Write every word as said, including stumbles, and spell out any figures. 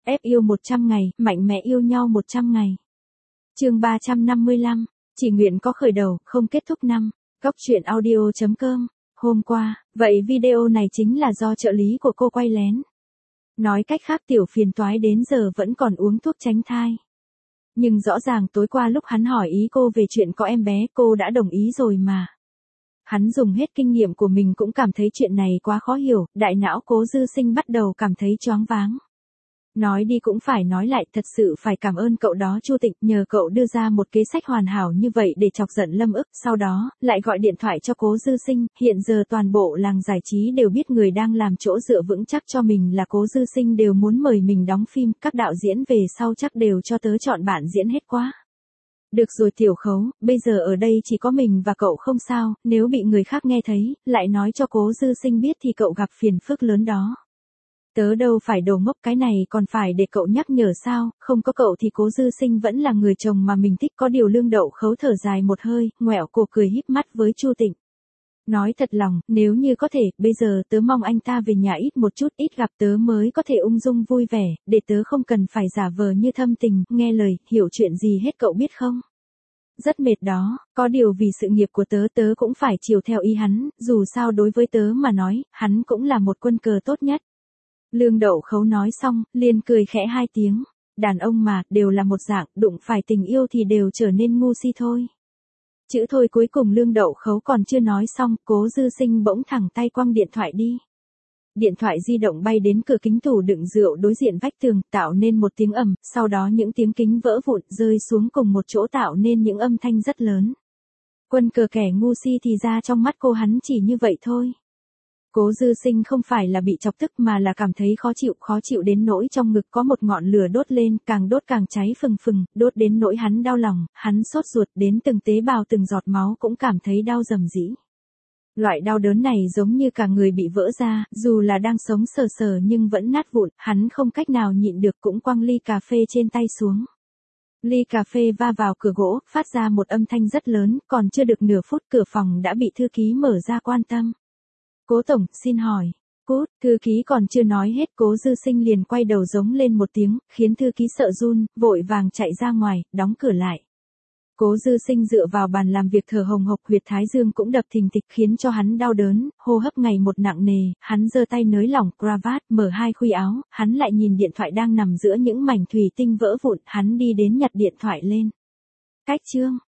Ép yêu một trăm ngày, mạnh mẽ yêu nhau một trăm ngày. Chương ba trăm năm mươi lăm, chỉ nguyện có khởi đầu, không kết thúc năm. Góc truyện audio chấm com. Hôm qua, vậy video này chính là do trợ lý của cô quay lén. Nói cách khác tiểu phiền toái đến giờ vẫn còn uống thuốc tránh thai. Nhưng rõ ràng tối qua lúc hắn hỏi ý cô về chuyện có em bé cô đã đồng ý rồi mà. Hắn dùng hết kinh nghiệm của mình cũng cảm thấy chuyện này quá khó hiểu, đại não Cố Dư Sinh bắt đầu cảm thấy choáng váng. Nói đi cũng phải nói lại, thật sự phải cảm ơn cậu đó Chu Tịnh, nhờ cậu đưa ra một kế sách hoàn hảo như vậy để chọc giận Lâm Ức, sau đó, lại gọi điện thoại cho Cố Dư Sinh, hiện giờ toàn bộ làng giải trí đều biết người đang làm chỗ dựa vững chắc cho mình là Cố Dư Sinh đều muốn mời mình đóng phim, các đạo diễn về sau chắc đều cho tớ chọn bạn diễn hết quá. Được rồi Tiểu Khấu, bây giờ ở đây chỉ có mình và cậu không sao, nếu bị người khác nghe thấy, lại nói cho Cố Dư Sinh biết thì cậu gặp phiền phức lớn đó. Tớ đâu phải đồ ngốc, cái này còn phải để cậu nhắc nhở sao, không có cậu thì Cố Dư Sinh vẫn là người chồng mà mình thích. Có điều Lương Đậu Khấu thở dài một hơi, ngoẹo cổ cười híp mắt với Chu Tịnh. Nói thật lòng, nếu như có thể, bây giờ tớ mong anh ta về nhà ít một chút, ít gặp tớ mới có thể ung dung vui vẻ, để tớ không cần phải giả vờ như thâm tình, nghe lời, hiểu chuyện gì hết cậu biết không? Rất mệt đó, có điều vì sự nghiệp của tớ tớ cũng phải chiều theo ý hắn, dù sao đối với tớ mà nói, hắn cũng là một quân cờ tốt nhất. Lương Đậu Khấu nói xong, liền cười khẽ hai tiếng. Đàn ông mà, đều là một dạng, đụng phải tình yêu thì đều trở nên ngu si thôi. Chữ thôi cuối cùng Lương Đậu Khấu còn chưa nói xong, Cố Dư Sinh bỗng thẳng tay quăng điện thoại đi. Điện thoại di động bay đến cửa kính tủ đựng rượu đối diện vách tường, tạo nên một tiếng ầm, sau đó những tiếng kính vỡ vụn rơi xuống cùng một chỗ tạo nên những âm thanh rất lớn. Quân cờ kẻ ngu si thì ra trong mắt cô hắn chỉ như vậy thôi. Cố Dư Sinh không phải là bị chọc tức mà là cảm thấy khó chịu, khó chịu đến nỗi trong ngực có một ngọn lửa đốt lên, càng đốt càng cháy phừng phừng, đốt đến nỗi hắn đau lòng, hắn sốt ruột đến từng tế bào từng giọt máu cũng cảm thấy đau rầm rĩ. Loại đau đớn này giống như cả người bị vỡ ra, dù là đang sống sờ sờ nhưng vẫn nát vụn, hắn không cách nào nhịn được cũng quăng ly cà phê trên tay xuống. Ly cà phê va vào cửa gỗ, phát ra một âm thanh rất lớn, còn chưa được nửa phút cửa phòng đã bị thư ký mở ra quan tâm. Cố tổng, xin hỏi. Cút, thư ký còn chưa nói hết Cố Dư Sinh liền quay đầu giống lên một tiếng, khiến thư ký sợ run, vội vàng chạy ra ngoài, đóng cửa lại. Cố Dư Sinh dựa vào bàn làm việc thở hồng hộc, huyệt thái dương cũng đập thình thịch khiến cho hắn đau đớn, hô hấp ngày một nặng nề, hắn giơ tay nới lỏng cravat, mở hai khuy áo, hắn lại nhìn điện thoại đang nằm giữa những mảnh thủy tinh vỡ vụn, hắn đi đến nhặt điện thoại lên. Cách chương